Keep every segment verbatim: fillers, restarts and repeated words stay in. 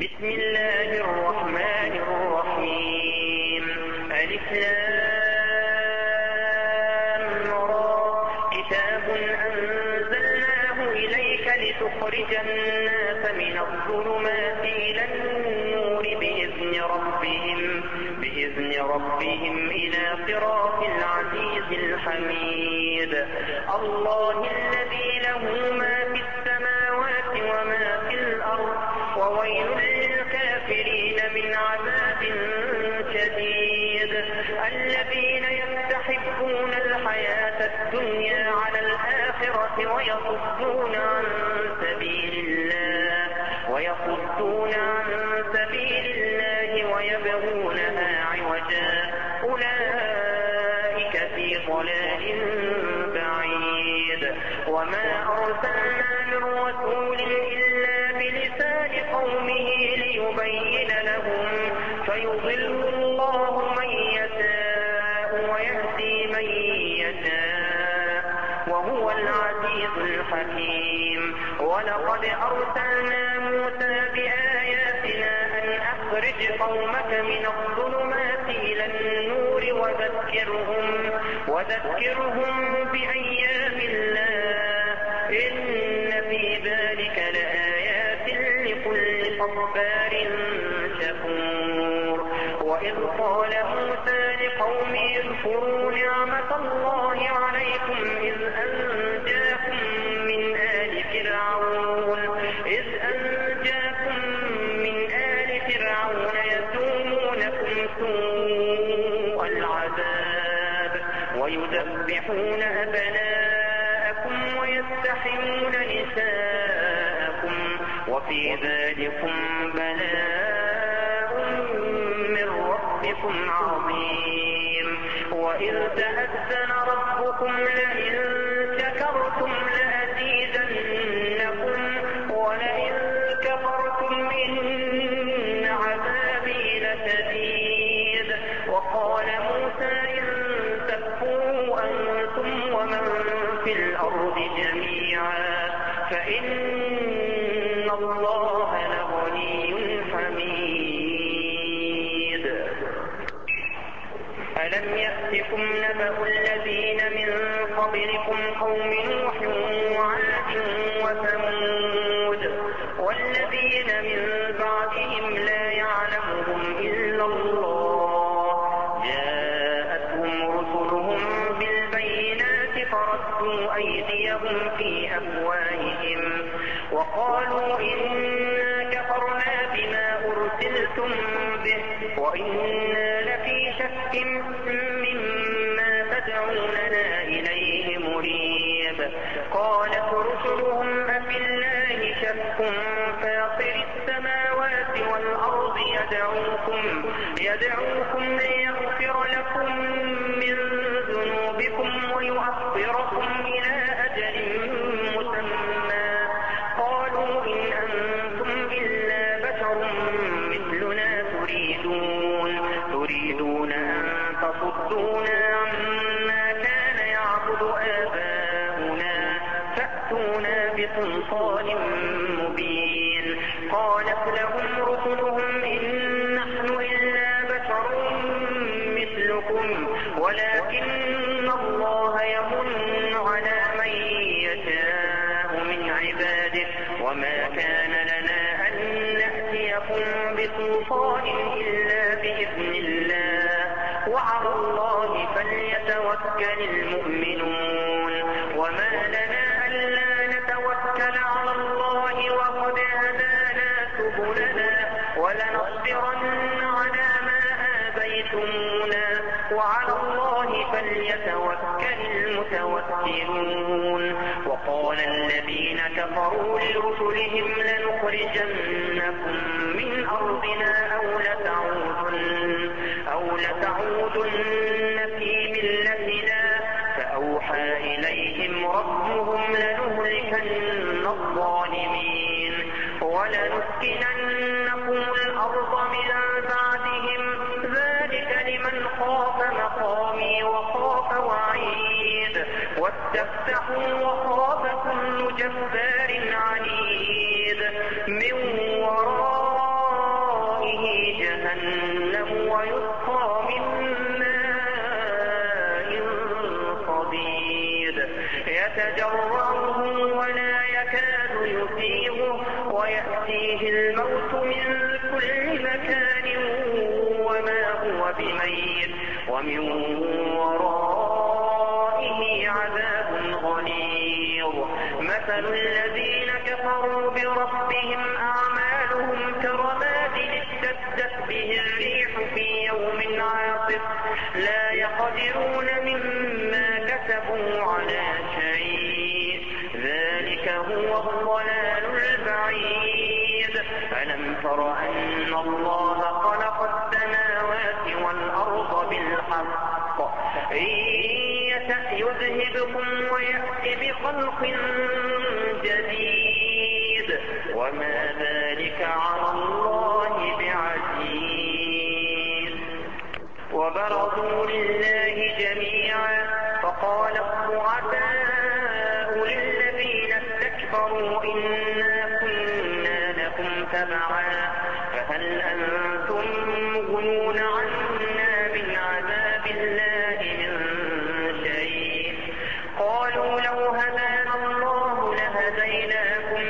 بسم الله الرحمن الرحيم. ألف لام را. كتاب أنزلناه إليك لتخرج الناس من الظلمات إلى النور بإذن ربهم بإذن ربهم إلى صراط العزيز الحميد. الله الذي له ما في السماوات وما في الأرض وويل للكافرين من عذاب شديد. الذين يستحبون الحياة الدنيا على الآخرة ويصدون عن سبيل الله ويصدون عن سبيل الله ويبغونها عوجا أولئك في ضلال بعيد. وما أرسلنا من رسول إلا بلسان قومه ليبين لهم فيضل الله من يشاء ويهدي من يشاء وهو العزيز الحكيم. ولقد أرسلنا موسى بآياتنا أن أخرج قومك من الظلمات إلى النور وذكرهم وذكرهم بأيام الله إن في ذلك لآيات لكل صبار شكور. وإذ قال موسى لقومه اذكروا نعمة الله عليكم إذ أنجاكم من آل فرعون إذ أنجاكم من آل فرعون يسومونكم سوء العذاب ويذبحون أبناءكم ويستحيون نساءكم وفي ذلكم بلاء من ربكم عظيم. وإذ تأذن ربكم لئن شكرتم لأزيدنكم ولئن كفرتم إن عذابي لشديد. وقال موسى إن تكفروا أنتم ومن في الأرض جميعا فإن الله لغني حميد. ألم يأتكم نبأ الذين من قبلكم قوم نوح وعاد وثمود والذين من بعدهم لا يعلمهم إلا الله جاءتهم رسلهم بالبينات فردوا أيديهم في أفواههم وقالوا إنا كفرنا بما أرسلتم به وإنا لفي شك مما تدعوننا إليه مريب. قالت رسلهم أفي الله شك فاطر السماوات والأرض يدعوكم يدعوكم ليغفر لكم من ذنوبكم ويؤخركم إلى أجل مسمى. قالوا إن أنتم إلا بشر مثلنا تريدون تريدون أن تصدونا عما كان يعبد آباؤنا فأتونا بسلطان مبين. قالت لهم رسلهم إن نحن إلا بشر مثلكم ولكن الله يمن على من يشاء من عباده وما كان لنا أن نأتيكم بسلطان إلا بإذن الله وعلى الله فليتوكل المؤمنون. وما لنا ألا نتوكل على الله وقد هدانا سبلنا ولنصبرن على ما آذيتمونا وعلى الله فليتوكل المتوكلون. وقال الذين كفروا لرسلهم لنخرجنكم من أرضنا أو لتعودن أو لتعودن في ملتنا فأوحى إليهم ربهم لنهلكن الظالمين ولنسكننكم الأرض من بعدهم ذلك لمن خاف مقامي وخاف وعيد واستفتحوا وخاف كل جبار عنيد من وراء يأتيه الموت من كل مكان وما هو بميت ومن ورائه عذاب غليظ. مثل الذين كفروا بربهم أعمالهم كرماد اشتدت به الريح في يوم عاصف لا يقدرون مما كسبوا على شيء ذلك هو الضلال البعيد. ألم تر أن الله خلق السماوات والأرض بالحق إن يشأ يذهبكم ويأتي بخلق جديد وما ذلك على الله بعزيز. وبرزوا لله جميعا فقال الضعفاء للذين استكبروا إنا كنا لكم تبعا فهل أنتم مغنون عنا من عذاب الله من شيء. قالوا لو هدانا الله لهديناكم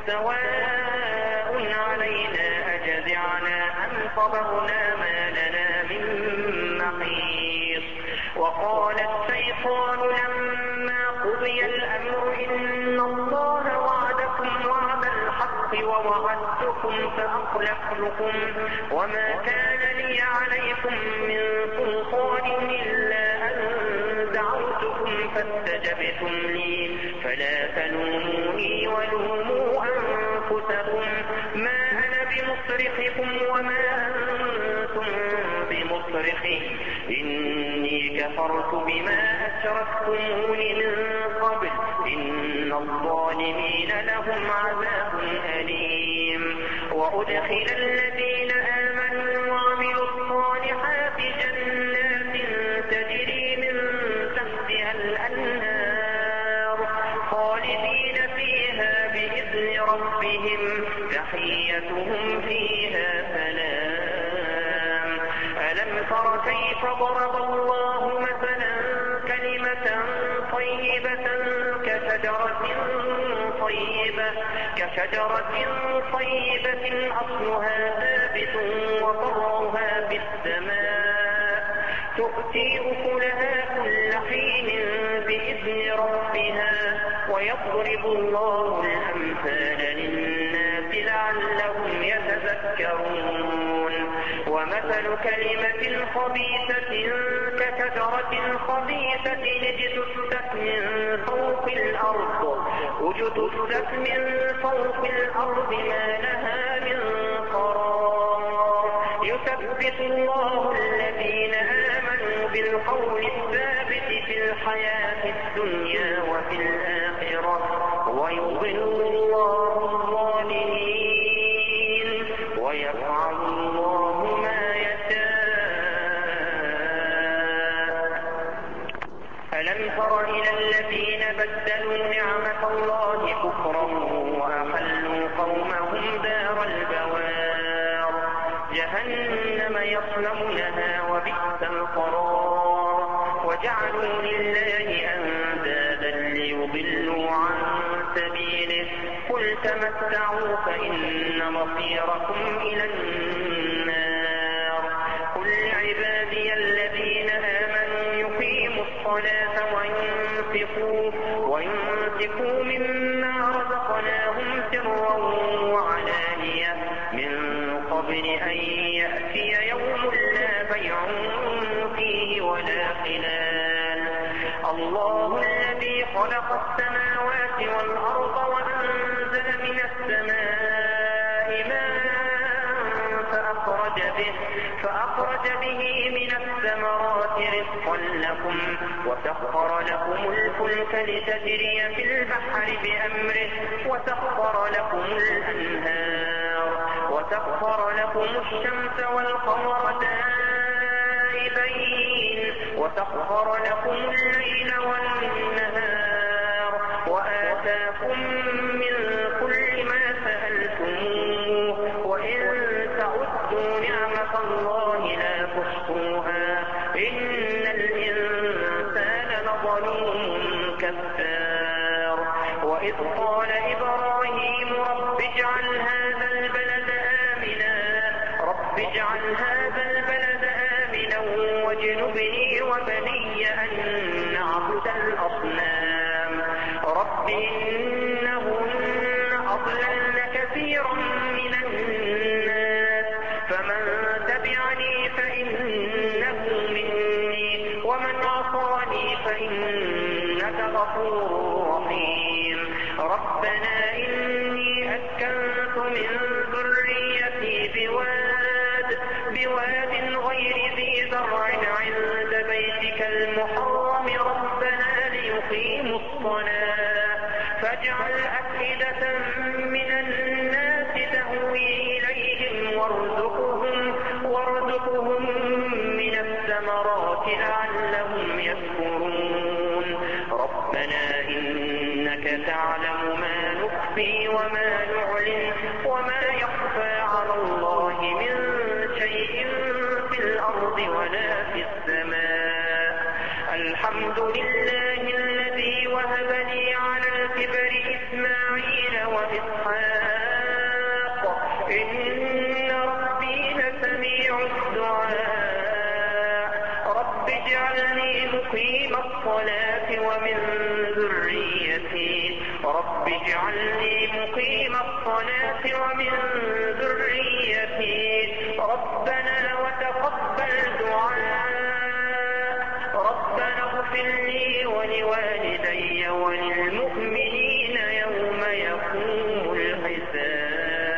سواء علينا أجزعنا أم صبرنا ما لنا من محيص. وقال الشيطان لما قضي الأمر إن الله وعدكم وعد الحق ووعدتكم فأخلفتكم وما كان لي عليكم من سلطان إلا أن دعوتكم فاستجبتم لي فلا تلوموني ولوموا أنفسكم ما أنا بمصرخكم وما أنتم بمصرخي إني كفرت بما أشركتمون من قبل إن الظالمين لهم عذاب أليم. وأدخل الذين آمنوا وعملوا الصالحات جنات تجري من تحتها الأنهار خالدين فيها بإذن ربهم تحيتهم فيها سلام. ألم تر كيف ضرب الله مثلا كلمة طيبة كشجرة طيبة كشجرة طيبة أصلها ثابت وفرعها في السماء تؤتي أكلها كل حين بإذن ربها ويضرب الله الأمثال للناس لعلهم يتذكرون. ومثل كلمة خبيثة كشجرة خبيثة اجتثت من فوق الأرض اجتثت من فوق الأرض ما لها من قرار يثبت الله الذين آمنوا بالقول الثابت في الحياة الدنيا وفي الآخرة ويضل الله الظالمين ويفعل الله ما يشاء. ألم تر إلى الذين بدلوا نعمة الله كفرا وأحلوا قومهم دار البوار جهنم يصلونها وبئس القرار وجعلوا لله أندادا ليضلوا عن سبيله قل تمتعوا فإن مصيركم إلى النار. قل لعبادي الذين آمنوا يقيموا الصلاة وينفقوا وينفقوا مما رزقناهم سرا وعلانية من قبل أن يأتي يوم لا بيع فيه ولا خلال. الله الذي خلق السماوات والأرض وأنزل من السماء ماء فأخرج به, فأخرج به من الثمرات رزقا لكم وسخر لكم الفلك لتجري في البحر بأمره وسخر لكم الأنهار وسخر لكم الشمس والقمر دائبين وسخر لكم الليل والنهار وآتاكم من كل ما سألتموه وإن تعدوا نعمة الله لا تحصوها إن الإنسان لظلوم كفار. وإذ قال إبراهيم رب اجعل هذا اجعل هذا البلد آمنا واجنبني وبني أن نعبد الأصنام رب إنهن أضللن كثيرا من الناس فمن تبعني فإنه مني ومن عصاني فإنك غفور رحيم ربنا إني أسكنت من ذريتي بواد بواد غير ذي زرع عند بيتك المحرم ربنا ليقيموا الصلاة فاجعل أفئدة من الناس تهوي إليهم وارزقهم وارزقهم من الثمرات لعلهم يشكرون ربنا إنك تعلم ما نخفي وما نعلن وما يخفى على الله من شيء في الأرض ولا في السماء الحمد لله الذي وهب لي على الكبر إسماعيل وإسحاق إن ربي لسميع الدعاء رب اجعلني مقيم الصلاة ومن ذريتي رب اجعلني مقيم الصلاة ومن ذريتي ربنا وتقبل دعاء ربنا اغفر لي ولوالدي وللمؤمنين يوم يقوم الحساب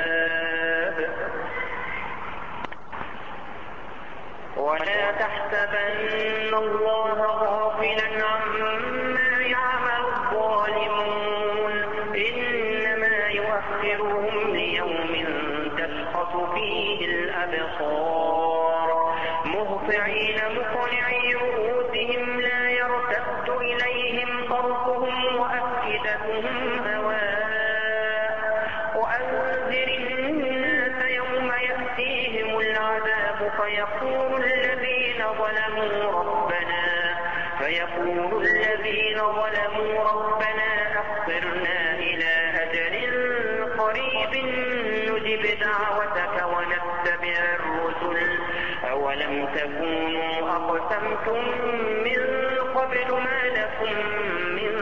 ولا تحسبن الله غافلا عما يعمل الظالمون إنما يؤخرهم ليوم تشخص فيه الأبصار مهطعين مقنعي رؤوسهم لا يرتد إليهم طرفهم وأفئدتهم هواء وأنذر الناس يوم يأتيهم العذاب فيقول الذين ظلموا ربنا فيقول الذين ظلموا ربنا أخرنا إلى أجل قريب نجب دعوتك ونتبع الرسل أولم تكونوا أقسمتم من قبل ما لكم من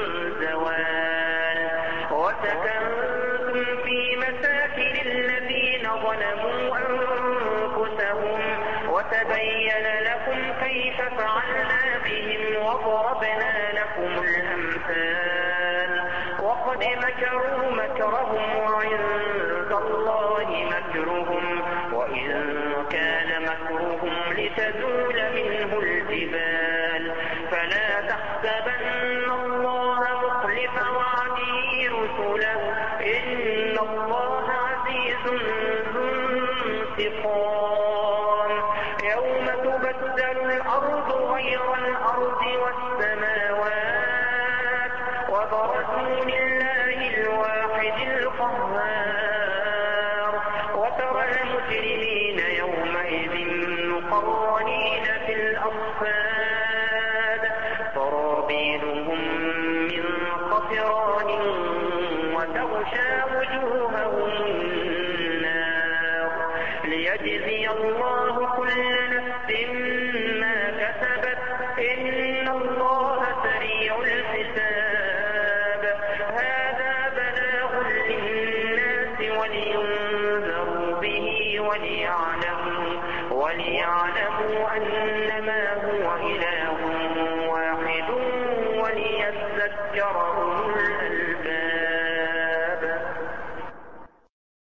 زوال وسكنتم في مساكن الذين ظلموا أنفسهم وتبين لكم كيف فعلنا بهم وضربنا لكم الأمثال وقد مكروا مكرهم وعند الله مكرهم وإن كان مكرهم لتزول منه الجبال فلا تحسبن الله مخلف وعده رسله إن الله عزيز ذو انتقام يوم تبدل الأرض غير الأرض والسماوات وبرزوا لله الواحد القهار وترى المجرمين يومئذ مقرنين في الأصفاد سرابيلهم من قطران وتغشى وجوههم النار ليجزي الله كل نفس ما كسبت إن الله سريع الحساب هذا بلاغ للناس ولينذروا به وليعلموا وليعلموا أنما هو إله